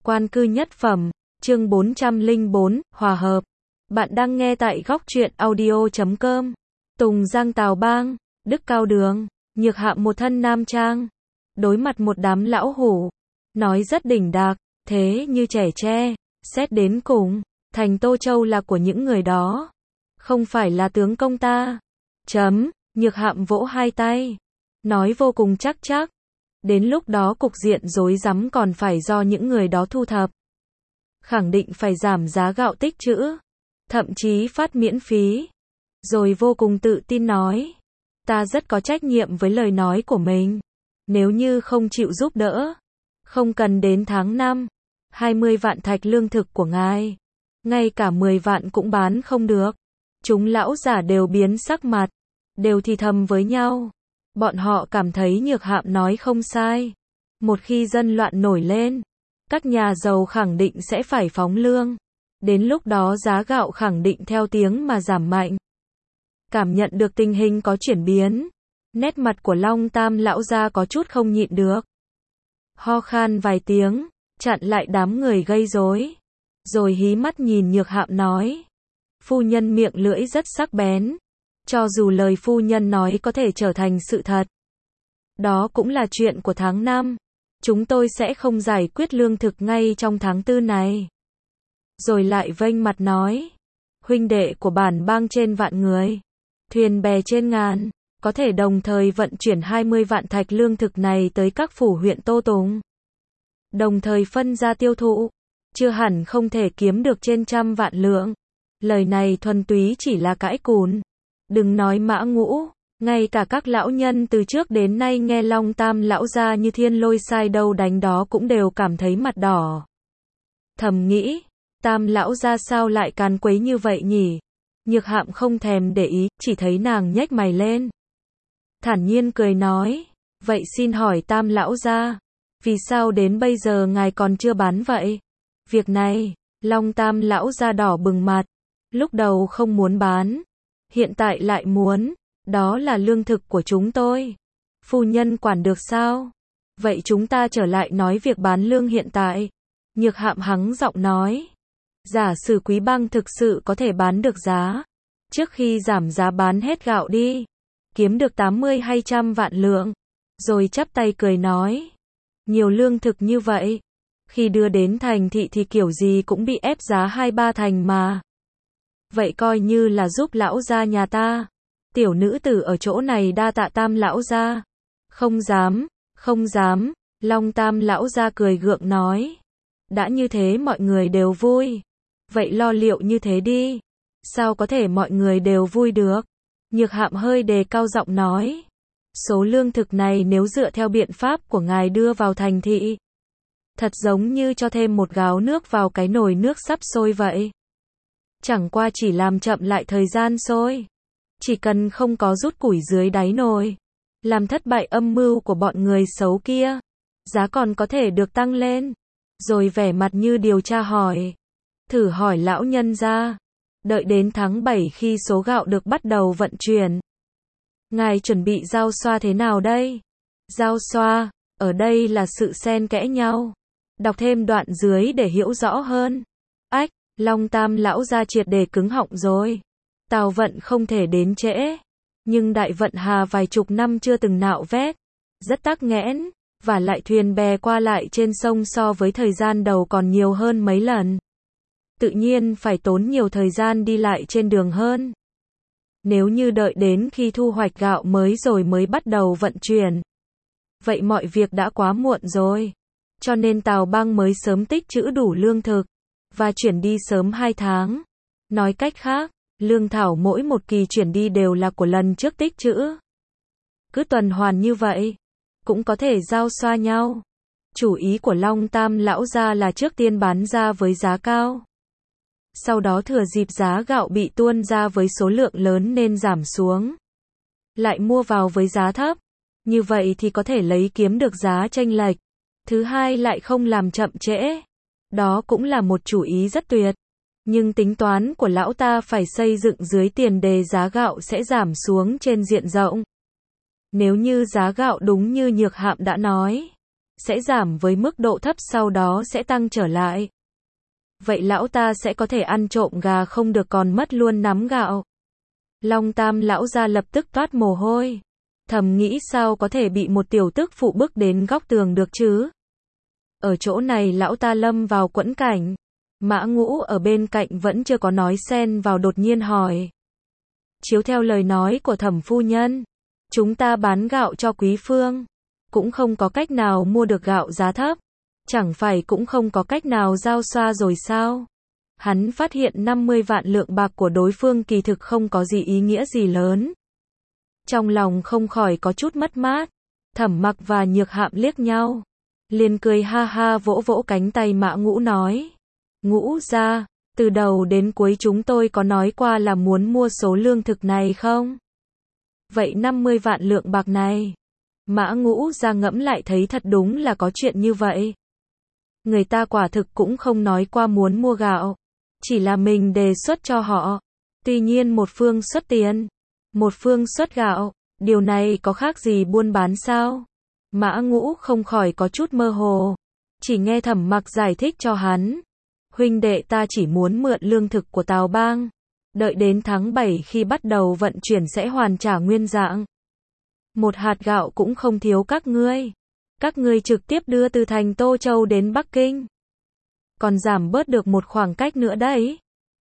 Quan cư nhất phẩm, chương 404, hòa hợp. Bạn đang nghe tại góc truyện audio.com. Tùng Giang Tào Bang, Đức Cao Đường, Nhược Hạm một thân nam trang. Đối mặt một đám lão hủ. Nói rất đỉnh đạc, thế như trẻ tre. Xét đến cùng, thành Tô Châu là của những người đó. Không phải là tướng công ta. Nhược Hạm vỗ hai tay. Nói vô cùng chắc chắc. Đến lúc đó cục diện rối rắm còn phải do những người đó thu thập. Khẳng định phải giảm giá gạo tích trữ. Thậm chí phát miễn phí. Rồi vô cùng tự tin nói. Ta rất có trách nhiệm với lời nói của mình. Nếu như không chịu giúp đỡ. Không cần đến tháng 5. 20 vạn thạch lương thực của ngài. Ngay cả 10 vạn cũng bán không được. Chúng lão giả đều biến sắc mặt. Đều thì thầm với nhau. Bọn họ cảm thấy Nhược Hạm nói không sai. Một khi dân loạn nổi lên, các nhà giàu khẳng định sẽ phải phóng lương. Đến lúc đó giá gạo khẳng định theo tiếng mà giảm mạnh. Cảm nhận được tình hình có chuyển biến. Nét mặt của Long Tam lão gia có chút không nhịn được. Ho khan vài tiếng, chặn lại đám người gây rối. Rồi hí mắt nhìn Nhược Hạm nói. Phu nhân miệng lưỡi rất sắc bén. Cho dù lời phu nhân nói có thể trở thành sự thật. Đó cũng là chuyện của tháng 5. Chúng tôi sẽ không giải quyết lương thực ngay trong tháng 4 này. Rồi lại vênh mặt nói. Huynh đệ của bản bang trên vạn người. Thuyền bè trên ngàn. Có thể đồng thời vận chuyển 20 vạn thạch lương thực này tới các phủ huyện Tô Tùng. Đồng thời phân ra tiêu thụ. Chưa hẳn không thể kiếm được trên 100 vạn lượng. Lời này thuần túy chỉ là cãi cùn. Đừng nói Mã Ngũ, ngay cả các lão nhân từ trước đến nay nghe Long Tam lão gia như thiên lôi sai đâu đánh đó cũng đều cảm thấy mặt đỏ. Thầm nghĩ, Tam lão gia sao lại càn quấy như vậy nhỉ? Nhược Hạm không thèm để ý, chỉ thấy nàng nhếch mày lên. Thản nhiên cười nói, vậy xin hỏi Tam lão gia, vì sao đến bây giờ ngài còn chưa bán vậy? Việc này, Long Tam lão gia đỏ bừng mặt, lúc đầu không muốn bán. Hiện tại lại muốn, đó là lương thực của chúng tôi. Phu nhân quản được sao? Vậy chúng ta trở lại nói việc bán lương hiện tại. Nhược Hạm hắng giọng nói. Giả sử Quý Bang thực sự có thể bán được giá. Trước khi giảm giá bán hết gạo đi. Kiếm được 80 hay 100 vạn lượng. Rồi chắp tay cười nói. Nhiều lương thực như vậy. Khi đưa đến thành thị thì kiểu gì cũng bị ép giá 2-3 thành mà. Vậy coi như là giúp lão gia nhà ta. Tiểu nữ tử ở chỗ này đa tạ Tam lão gia. Không dám, không dám. Long Tam lão gia cười gượng nói. Đã như thế mọi người đều vui. Vậy lo liệu như thế đi. Sao có thể mọi người đều vui được? Nhược Hạm hơi đề cao giọng nói. Số lương thực này nếu dựa theo biện pháp của ngài đưa vào thành thị. Thật giống như cho thêm một gáo nước vào cái nồi nước sắp sôi vậy. Chẳng qua chỉ làm chậm lại thời gian sôi. Chỉ cần không có rút củi dưới đáy nồi. Làm thất bại âm mưu của bọn người xấu kia. Giá còn có thể được tăng lên. Rồi vẻ mặt như điều tra hỏi. Thử hỏi lão nhân ra. Đợi đến tháng 7 khi số gạo được bắt đầu vận chuyển. Ngài chuẩn bị giao xoa thế nào đây? Giao xoa, ở đây là sự xen kẽ nhau. Đọc thêm đoạn dưới để hiểu rõ hơn. Ách. Long Tam lão gia triệt để cứng họng rồi. Tào vận không thể đến trễ. Nhưng đại vận hà vài chục năm chưa từng nạo vét. Rất tắc nghẽn. Và lại thuyền bè qua lại trên sông so với thời gian đầu còn nhiều hơn mấy lần. Tự nhiên phải tốn nhiều thời gian đi lại trên đường hơn. Nếu như đợi đến khi thu hoạch gạo mới rồi mới bắt đầu vận chuyển. Vậy mọi việc đã quá muộn rồi. Cho nên Tào Bang mới sớm tích trữ đủ lương thực. Và chuyển đi sớm 2 tháng. Nói cách khác, lương thảo mỗi một kỳ chuyển đi đều là của lần trước tích trữ. Cứ tuần hoàn như vậy, cũng có thể giao xoa nhau. Chủ ý của Long Tam lão gia là trước tiên bán ra với giá cao. Sau đó thừa dịp giá gạo bị tuôn ra với số lượng lớn nên giảm xuống. Lại mua vào với giá thấp. Như vậy thì có thể lấy kiếm được giá chênh lệch. Thứ hai lại không làm chậm trễ. Đó cũng là một chủ ý rất tuyệt. Nhưng tính toán của lão ta phải xây dựng dưới tiền đề giá gạo sẽ giảm xuống trên diện rộng. Nếu như giá gạo đúng như Nhược Hạm đã nói, sẽ giảm với mức độ thấp sau đó sẽ tăng trở lại. Vậy lão ta sẽ có thể ăn trộm gà không được còn mất luôn nắm gạo. Long Tam lão gia lập tức toát mồ hôi. Thầm nghĩ sao có thể bị một tiểu tức phụ bức đến góc tường được chứ? Ở chỗ này lão ta lâm vào quẫn cảnh. Mã Ngũ ở bên cạnh vẫn chưa có nói xen vào đột nhiên hỏi. Chiếu theo lời nói của Thẩm phu nhân, chúng ta bán gạo cho Quý Phương, cũng không có cách nào mua được gạo giá thấp, chẳng phải cũng không có cách nào giao xoa rồi sao? Hắn phát hiện 50 vạn lượng bạc của đối phương kỳ thực không có gì ý nghĩa gì lớn. Trong lòng không khỏi có chút mất mát. Thẩm Mặc và Nhược Hạm liếc nhau, liền cười ha ha vỗ vỗ cánh tay Mã Ngũ nói. Ngũ gia, từ đầu đến cuối chúng tôi có nói qua là muốn mua số lương thực này không? Vậy 50 vạn lượng bạc này? Mã Ngũ gia ngẫm lại thấy thật đúng là có chuyện như vậy. Người ta quả thực cũng không nói qua muốn mua gạo, chỉ là mình đề xuất cho họ. Tuy nhiên một phương xuất tiền, một phương xuất gạo, điều này có khác gì buôn bán sao? Mã Ngũ không khỏi có chút mơ hồ, chỉ nghe Thẩm Mặc giải thích cho hắn. Huynh đệ ta chỉ muốn mượn lương thực của Tào Bang, đợi đến tháng 7 khi bắt đầu vận chuyển sẽ hoàn trả nguyên dạng. Một hạt gạo cũng không thiếu các ngươi trực tiếp đưa từ thành Tô Châu đến Bắc Kinh, còn giảm bớt được một khoảng cách nữa đấy.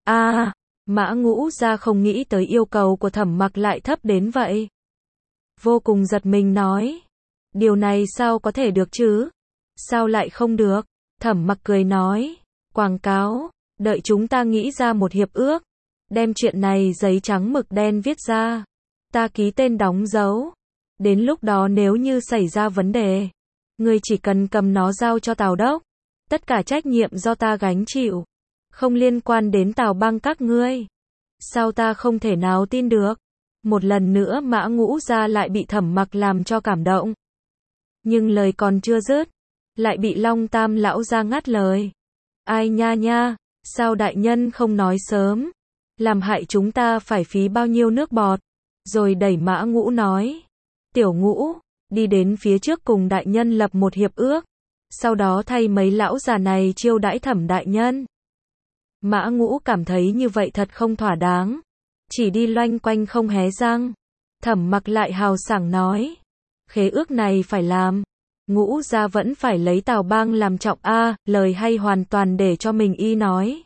Mã Ngũ gia không nghĩ tới yêu cầu của Thẩm Mặc lại thấp đến vậy. Vô cùng giật mình nói, điều này sao có thể được chứ? Sao lại không được? Thẩm Mặc cười nói, quảng cáo, đợi chúng ta nghĩ ra một hiệp ước, đem chuyện này giấy trắng mực đen viết ra, ta ký tên đóng dấu. Đến lúc đó nếu như xảy ra vấn đề, ngươi chỉ cần cầm nó giao cho Tào đốc, tất cả trách nhiệm do ta gánh chịu, không liên quan đến Tào Bang các ngươi. Sao ta không thể nào tin được? Một lần nữa Mã Ngũ gia lại bị Thẩm Mặc làm cho cảm động. Nhưng lời còn chưa dứt, lại bị Long Tam lão gia ngắt lời. Ai nha nha, sao đại nhân không nói sớm, làm hại chúng ta phải phí bao nhiêu nước bọt. Rồi đẩy Mã Ngũ nói, Tiểu Ngũ, đi đến phía trước cùng đại nhân lập một hiệp ước, sau đó thay mấy lão già này chiêu đãi Thẩm đại nhân. Mã Ngũ cảm thấy như vậy thật không thỏa đáng, chỉ đi loanh quanh không hé răng. Thẩm Mặc lại hào sảng nói, khế ước này phải làm, Ngũ gia vẫn phải lấy Tào Bang làm trọng lời hay hoàn toàn để cho mình y nói.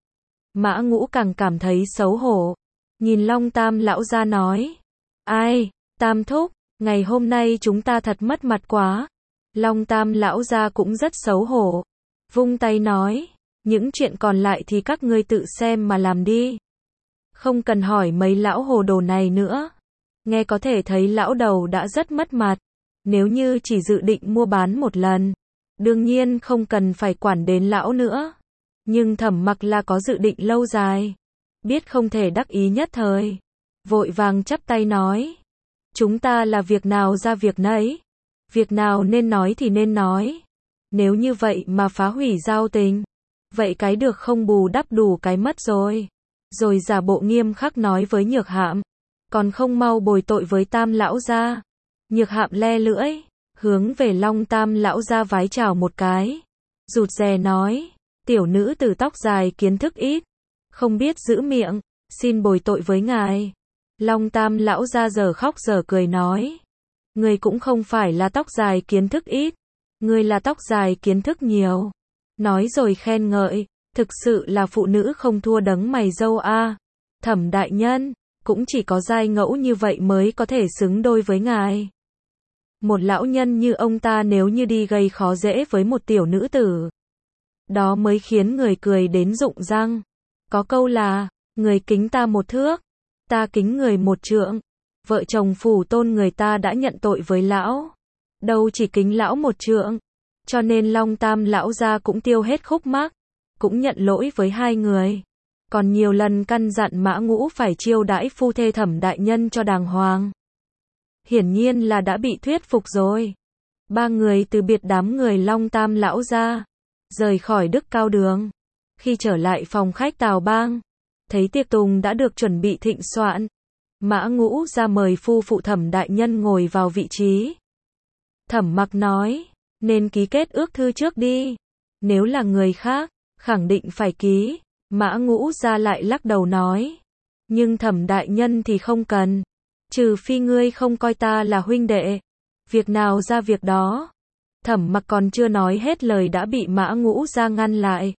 Mã Ngũ càng cảm thấy xấu hổ, nhìn Long Tam lão gia nói, ai, Tam thúc, ngày hôm nay chúng ta thật mất mặt quá. Long Tam lão gia cũng rất xấu hổ, vung tay nói, những chuyện còn lại thì các ngươi tự xem mà làm đi, không cần hỏi mấy lão hồ đồ này nữa. Nghe có thể thấy lão đầu đã rất mất mặt. Nếu như chỉ dự định mua bán một lần, đương nhiên không cần phải quản đến lão nữa. Nhưng Thẩm Mặc là có dự định lâu dài, biết không thể đắc ý nhất thời, vội vàng chắp tay nói, chúng ta là việc nào ra việc nấy, việc nào nên nói thì nên nói. Nếu như vậy mà phá hủy giao tình, vậy cái được không bù đắp đủ cái mất rồi. Rồi giả bộ nghiêm khắc nói với Nhược Hạm, còn không mau bồi tội với Tam lão gia. Nhược Hạm le lưỡi, hướng về Long Tam lão gia vái chào một cái, rụt rè nói, tiểu nữ tử tóc dài kiến thức ít, không biết giữ miệng, xin bồi tội với ngài. Long Tam lão gia giờ khóc giờ cười nói, ngươi cũng không phải là tóc dài kiến thức ít, ngươi là tóc dài kiến thức nhiều. Nói rồi khen ngợi, thực sự là phụ nữ không thua đấng mày râu Thẩm đại nhân, cũng chỉ có giai ngẫu như vậy mới có thể xứng đôi với ngài. Một lão nhân như ông ta nếu như đi gây khó dễ với một tiểu nữ tử, đó mới khiến người cười đến rụng răng. Có câu là, người kính ta một thước, ta kính người một trượng. Vợ chồng phủ tôn người ta đã nhận tội với lão, đâu chỉ kính lão một trượng. Cho nên Long Tam lão gia cũng tiêu hết khúc mắc, cũng nhận lỗi với hai người, còn nhiều lần căn dặn Mã Ngũ phải chiêu đãi phu thê Thẩm đại nhân cho đàng hoàng. Hiển nhiên là đã bị thuyết phục rồi. Ba người từ biệt đám người Long Tam lão gia, rời khỏi Đức Cao Đường. Khi trở lại phòng khách Tào Bang, thấy tiệc tùng đã được chuẩn bị thịnh soạn. Mã Ngũ ra mời phu phụ Thẩm đại nhân ngồi vào vị trí. Thẩm Mặc nói, nên ký kết ước thư trước đi. Nếu là người khác, khẳng định phải ký. Mã Ngũ Gia lại lắc đầu nói. Nhưng Thẩm đại nhân thì không cần. Trừ phi ngươi không coi ta là huynh đệ. Việc nào ra việc đó. Thẩm Mặc còn chưa nói hết lời đã bị Mã Ngũ Gia ngăn lại.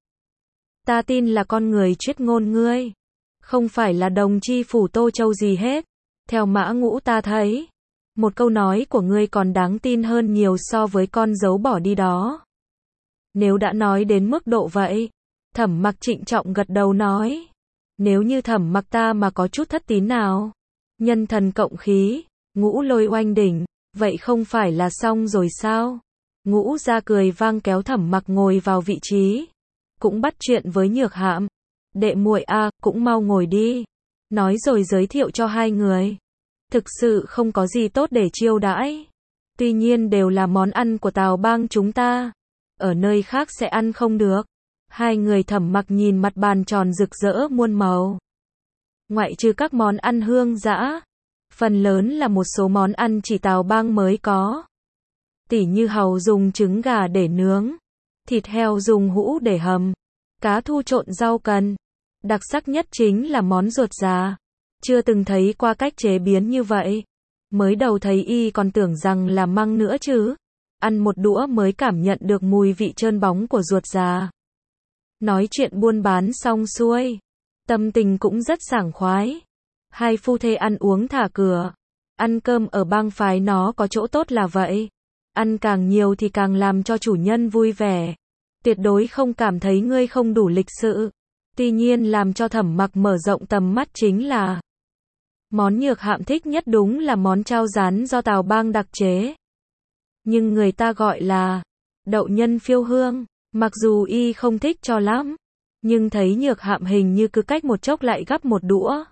Ta tin là con người chuyết ngôn ngươi. Không phải là đồng chi phủ Tô Châu gì hết. Theo Mã Ngũ ta thấy, một câu nói của ngươi còn đáng tin hơn nhiều so với con dấu bỏ đi đó. Nếu đã nói đến mức độ vậy, Thẩm Mặc trịnh trọng gật đầu nói. Nếu như Thẩm Mặc ta mà có chút thất tín nào, nhân thần cộng khí, ngũ lôi oanh đỉnh, vậy không phải là xong rồi sao? Ngũ Gia cười vang kéo Thẩm Mặc ngồi vào vị trí, cũng bắt chuyện với Nhược Hạm. Đệ muội a, cũng mau ngồi đi. Nói rồi giới thiệu cho hai người. Thực sự không có gì tốt để chiêu đãi. Tuy nhiên đều là món ăn của Tào Bang chúng ta. Ở nơi khác sẽ ăn không được. Hai người Thẩm Mặc nhìn mặt bàn tròn rực rỡ muôn màu. Ngoại trừ các món ăn hương dã, phần lớn là một số món ăn chỉ Tào Bang mới có. Tỉ như hàu dùng trứng gà để nướng, thịt heo dùng hũ để hầm, cá thu trộn rau cần. Đặc sắc nhất chính là món ruột già. Chưa từng thấy qua cách chế biến như vậy. Mới đầu thấy y còn tưởng rằng là măng nữa chứ. Ăn một đũa mới cảm nhận được mùi vị trơn bóng của ruột già. Nói chuyện buôn bán xong xuôi, tâm tình cũng rất sảng khoái. Hai phu thê ăn uống thả cửa. Ăn cơm ở bang phái nó có chỗ tốt là vậy. Ăn càng nhiều thì càng làm cho chủ nhân vui vẻ. Tuyệt đối không cảm thấy ngươi không đủ lịch sự. Tuy nhiên làm cho Thẩm Mặc mở rộng tầm mắt chính là món Nhược Hạm thích nhất đúng là món chao rán do Tào Bang đặc chế. Nhưng người ta gọi là đậu nhân phiêu hương. Mặc dù y không thích cho lắm, nhưng thấy Nhược Hạm hình như cứ cách một chốc lại gắp một đũa.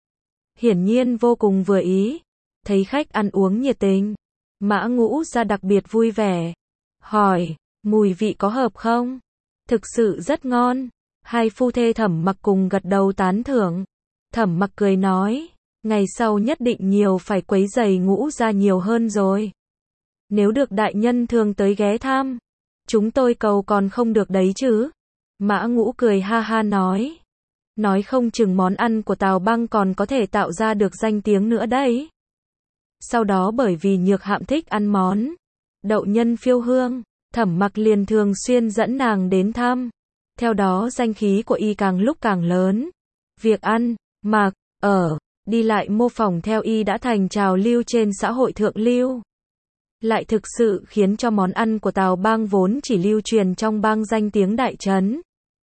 Hiển nhiên vô cùng vừa ý. Thấy khách ăn uống nhiệt tình, Mã Ngũ Gia đặc biệt vui vẻ. Hỏi, mùi vị có hợp không? Thực sự rất ngon. Hai phu thê Thẩm Mặc cùng gật đầu tán thưởng. Thẩm Mặc cười nói, ngày sau nhất định nhiều phải quấy rầy Ngũ Gia nhiều hơn rồi. Nếu được đại nhân thường tới ghé thăm, chúng tôi cầu còn không được đấy chứ. Mã Ngũ cười ha ha nói. Nói không chừng món ăn của Tào Bang còn có thể tạo ra được danh tiếng nữa đấy. Sau đó bởi vì Nhược Hạm thích ăn món đậu nhân phiêu hương, Thẩm Mặc liền thường xuyên dẫn nàng đến thăm. Theo đó danh khí của y càng lúc càng lớn. Việc ăn, mặc, ở, đi lại mô phỏng theo y đã thành trào lưu trên xã hội thượng lưu. Lại thực sự khiến cho món ăn của Tào Bang vốn chỉ lưu truyền trong bang danh tiếng đại trấn.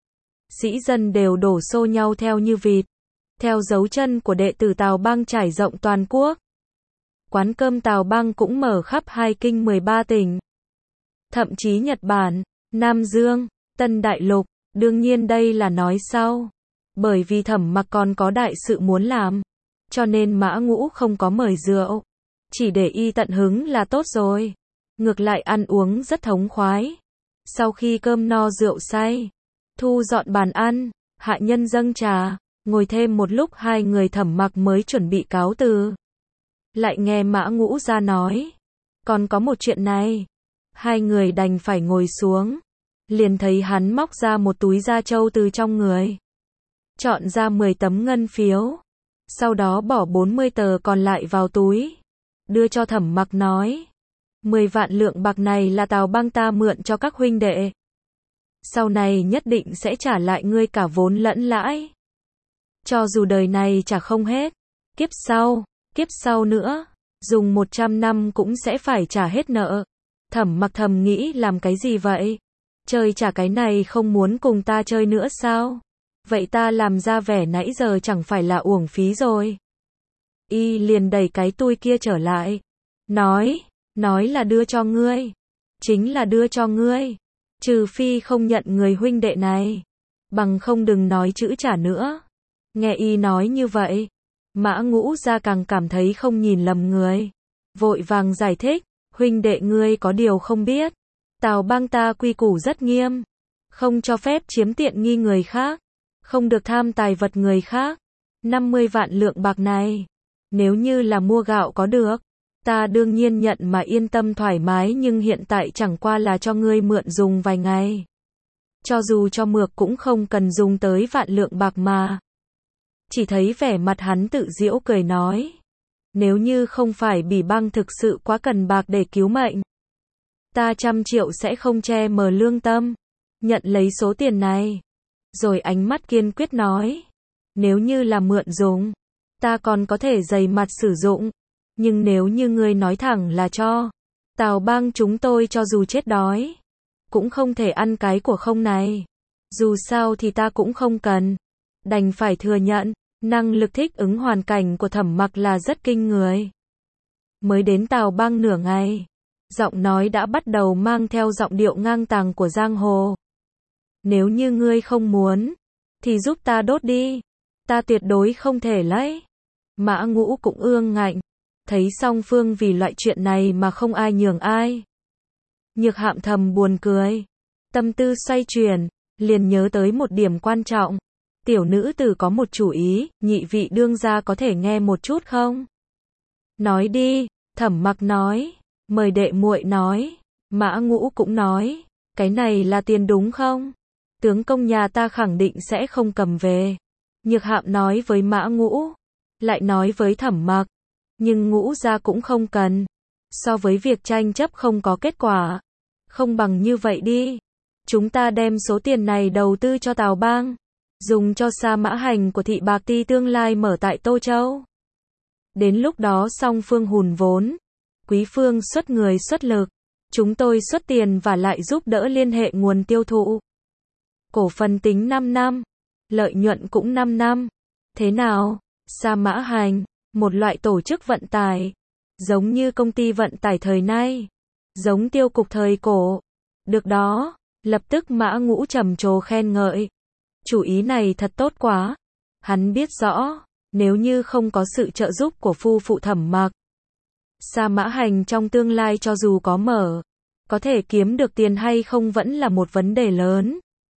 Sĩ dân đều đổ xô nhau theo như vịt. Theo dấu chân của đệ tử Tào Bang trải rộng toàn quốc. Quán cơm Tào Bang cũng mở khắp 2 kinh 13 tỉnh. Thậm chí Nhật Bản, Nam Dương, Tân Đại Lục. Đương nhiên đây là nói sau. Bởi vì Thẩm Mặc còn có đại sự muốn làm. Cho nên Mã Ngũ không có mời rượu. Chỉ để y tận hứng là tốt rồi. Ngược lại ăn uống rất thống khoái. Sau khi cơm no rượu say, thu dọn bàn ăn, hạ nhân dâng trà, ngồi thêm một lúc hai người Thẩm Mặc mới chuẩn bị cáo từ. Lại nghe Mã Ngũ Gia nói, còn có một chuyện này. Hai người đành phải ngồi xuống. Liền thấy hắn móc ra một túi da trâu từ trong người. Chọn ra 10 tấm ngân phiếu. Sau đó bỏ 40 tờ còn lại vào túi. Đưa cho Thẩm Mặc nói. 10 vạn lượng bạc này là Tào Bang ta mượn cho các huynh đệ. Sau này nhất định sẽ trả lại ngươi cả vốn lẫn lãi. Cho dù đời này trả không hết. Kiếp sau nữa. Dùng 100 năm cũng sẽ phải trả hết nợ. Thẩm Mặc thầm nghĩ làm cái gì vậy? Chơi trả cái này không muốn cùng ta chơi nữa sao? Vậy ta làm ra vẻ nãy giờ chẳng phải là uổng phí rồi. Y liền đẩy cái túi kia trở lại. Nói là đưa cho ngươi. Chính là đưa cho ngươi. Trừ phi không nhận người huynh đệ này. Bằng không đừng nói chữ trả nữa. Nghe y nói như vậy. Mã Ngũ Gia càng cảm thấy không nhìn lầm người. Vội vàng giải thích. Huynh đệ ngươi có điều không biết. Tào Bang ta quy củ rất nghiêm. Không cho phép chiếm tiện nghi người khác. Không được tham tài vật người khác. 50 vạn lượng bạc này. Nếu như là mua gạo có được. Ta đương nhiên nhận mà yên tâm thoải mái, nhưng hiện tại chẳng qua là cho ngươi mượn dùng vài ngày. Cho dù cho mượt cũng không cần dùng tới vạn lượng bạc mà. Chỉ thấy vẻ mặt hắn tự giễu cười nói. Nếu như không phải Bỉ Băng thực sự quá cần bạc để cứu mệnh, ta 100 triệu sẽ không che mờ lương tâm, nhận lấy số tiền này. Rồi ánh mắt kiên quyết nói. Nếu như là mượn dùng, ta còn có thể dày mặt sử dụng. Nhưng nếu như ngươi nói thẳng là cho Tào Bang chúng tôi cho dù chết đói, cũng không thể ăn cái của không này. Dù sao thì ta cũng không cần. Đành phải thừa nhận, năng lực thích ứng hoàn cảnh của Thẩm Mặc là rất kinh người. Mới đến Tào Bang nửa ngày, giọng nói đã bắt đầu mang theo giọng điệu ngang tàng của giang hồ. Nếu như ngươi không muốn, thì giúp ta đốt đi. Ta tuyệt đối không thể lấy. Mã Ngũ cũng ương ngạnh. Thấy song phương vì loại chuyện này mà không ai nhường ai. Nhược Hạm thầm buồn cười. Tâm tư xoay chuyển, liền nhớ tới một điểm quan trọng. Tiểu nữ tử có một chủ ý, nhị vị đương gia có thể nghe một chút không? Nói đi, Thẩm Mặc nói. Mời đệ muội nói. Mã Ngũ cũng nói. Cái này là tiền đúng không? Tướng công nhà ta khẳng định sẽ không cầm về. Nhược Hạm nói với Mã Ngũ. Lại nói với Thẩm Mặc. Nhưng Ngũ gia cũng không cần. So với việc tranh chấp không có kết quả, không bằng như vậy đi. Chúng ta đem số tiền này đầu tư cho Tào Bang, dùng cho Sa Mã Hành của Thị Bạc Ti tương lai mở tại Tô Châu. Đến lúc đó song phương hùn vốn, quý phương xuất người xuất lực, chúng tôi xuất tiền và lại giúp đỡ liên hệ nguồn tiêu thụ. Cổ phần tính 5 năm, lợi nhuận cũng 5 năm. Thế nào? Sa Mã Hành, một loại tổ chức vận tải, giống như công ty vận tải thời nay, giống tiêu cục thời cổ. Được đó, lập tức Mã Ngũ trầm trồ khen ngợi. Chủ ý này thật tốt quá. Hắn biết rõ, nếu như không có sự trợ giúp của phu phụ Thẩm Mặc, Sa Mã Hành trong tương lai cho dù có mở, có thể kiếm được tiền hay không vẫn là một vấn đề lớn.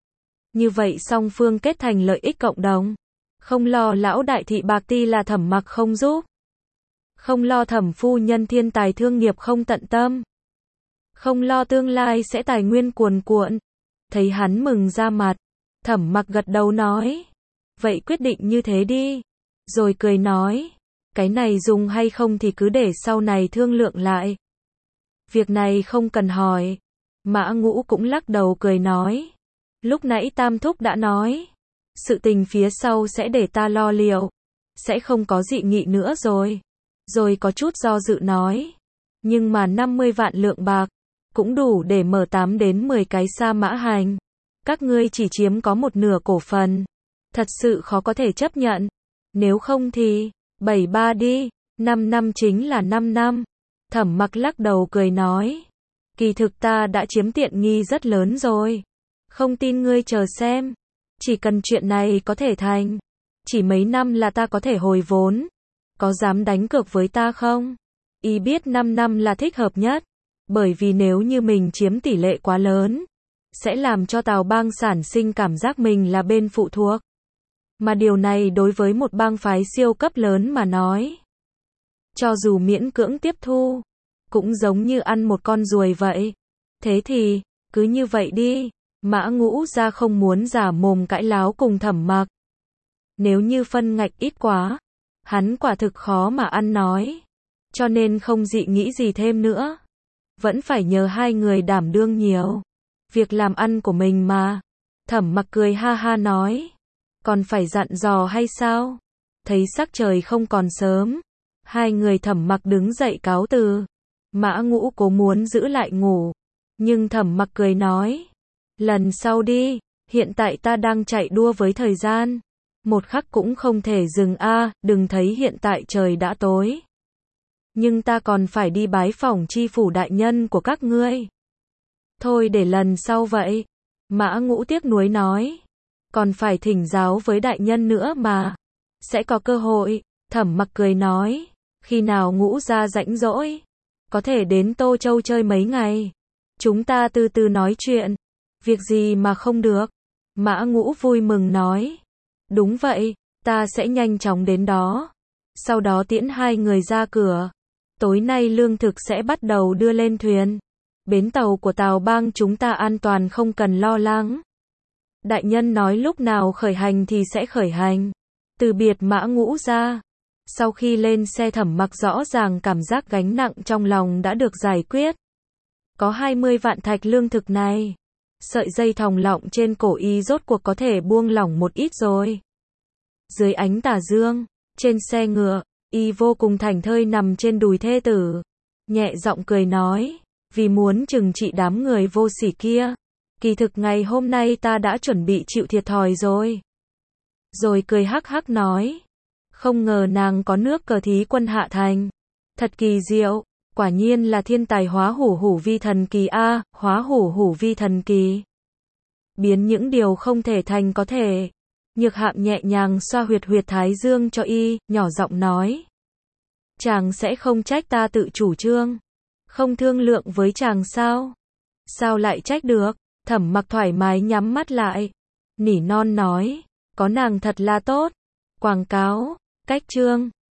Như vậy song phương kết thành lợi ích cộng đồng. Không lo lão đại Thị Bạc Ti là Thẩm Mặc không giúp. Không lo Thẩm phu nhân thiên tài thương nghiệp không tận tâm. Không lo tương lai sẽ tài nguyên cuồn cuộn. Thấy hắn mừng ra mặt, Thẩm Mặc gật đầu nói. Vậy quyết định như thế đi. Rồi cười nói. Cái này dùng hay không thì cứ để sau này thương lượng lại. Việc này không cần hỏi. Mã Ngũ cũng lắc đầu cười nói. Lúc nãy Tam Thúc đã nói. Sự tình phía sau sẽ để ta lo liệu. Sẽ không có dị nghị nữa rồi. Rồi có chút do dự nói. Nhưng mà 50 vạn lượng bạc cũng đủ để mở 8 đến 10 cái Sa Mã Hành. Các ngươi chỉ chiếm có một nửa cổ phần. Thật sự khó có thể chấp nhận. Nếu không thì 73 đi. 5 năm chính là 5 năm. Thẩm Mặc lắc đầu cười nói. Kỳ thực ta đã chiếm tiện nghi rất lớn rồi. Không tin ngươi chờ xem. Chỉ cần chuyện này có thể thành, chỉ mấy năm là ta có thể hồi vốn. Có dám đánh cược với ta không? Y biết 5 năm là thích hợp nhất. Bởi vì nếu như mình chiếm tỷ lệ quá lớn, sẽ làm cho Tào Bang sản sinh cảm giác mình là bên phụ thuộc. Mà điều này đối với một bang phái siêu cấp lớn mà nói, cho dù miễn cưỡng tiếp thu, cũng giống như ăn một con ruồi vậy. Thế thì, cứ như vậy đi. Mã Ngũ ra không muốn giả mồm cãi láo cùng Thẩm Mặc. Nếu như phân ngạch ít quá, hắn quả thực khó mà ăn nói. Cho nên không dị nghĩ gì thêm nữa. Vẫn phải nhờ hai người đảm đương nhiều việc làm ăn của mình mà. Thẩm Mặc cười ha ha nói. Còn phải dặn dò hay sao? Thấy sắc trời không còn sớm, hai người Thẩm Mặc đứng dậy cáo từ. Mã Ngũ cố muốn giữ lại ngủ, nhưng Thẩm Mặc cười nói. Lần sau đi, hiện tại ta đang chạy đua với thời gian. Một khắc cũng không thể dừng đừng thấy hiện tại trời đã tối. Nhưng ta còn phải đi bái phỏng chi phủ đại nhân của các ngươi. Thôi để lần sau vậy. Mã Ngũ tiếc nuối nói. Còn phải thỉnh giáo với đại nhân nữa mà. Sẽ có cơ hội. Thẩm Mặc cười nói. Khi nào Ngũ ra rảnh rỗi, có thể đến Tô Châu chơi mấy ngày. Chúng ta từ từ nói chuyện. Việc gì mà không được? Mã Ngũ vui mừng nói. Đúng vậy, ta sẽ nhanh chóng đến đó. Sau đó tiễn hai người ra cửa. Tối nay lương thực sẽ bắt đầu đưa lên thuyền. Bến tàu của Tào Bang chúng ta an toàn không cần lo lắng. Đại nhân nói lúc nào khởi hành thì sẽ khởi hành. Từ biệt Mã Ngũ ra. Sau khi lên xe Thẩm Mặc rõ ràng cảm giác gánh nặng trong lòng đã được giải quyết. Có 20 vạn thạch lương thực này. Sợi dây thòng lọng trên cổ y rốt cuộc có thể buông lỏng một ít rồi. Dưới ánh tà dương, trên xe ngựa, y vô cùng thảnh thơi nằm trên đùi thê tử. Nhẹ giọng cười nói, vì muốn trừng trị đám người vô sỉ kia. Kỳ thực ngày hôm nay ta đã chuẩn bị chịu thiệt thòi rồi. Rồi cười hắc hắc nói, không ngờ nàng có nước cờ thí quân hạ thành. Thật kỳ diệu, quả nhiên là thiên tài hóa hủ hủ vi thần kỳ a, hóa hủ hủ vi thần kỳ. Biến những điều không thể thành có thể. Nhược Hạm nhẹ nhàng xoa huyệt huyệt thái dương cho y, nhỏ giọng nói. Chàng sẽ không trách ta tự chủ trương. Không thương lượng với chàng sao? Sao lại trách được? Thẩm Mặc thoải mái nhắm mắt lại. Nỉ non nói, có nàng thật là tốt. Quảng cáo, cách chương.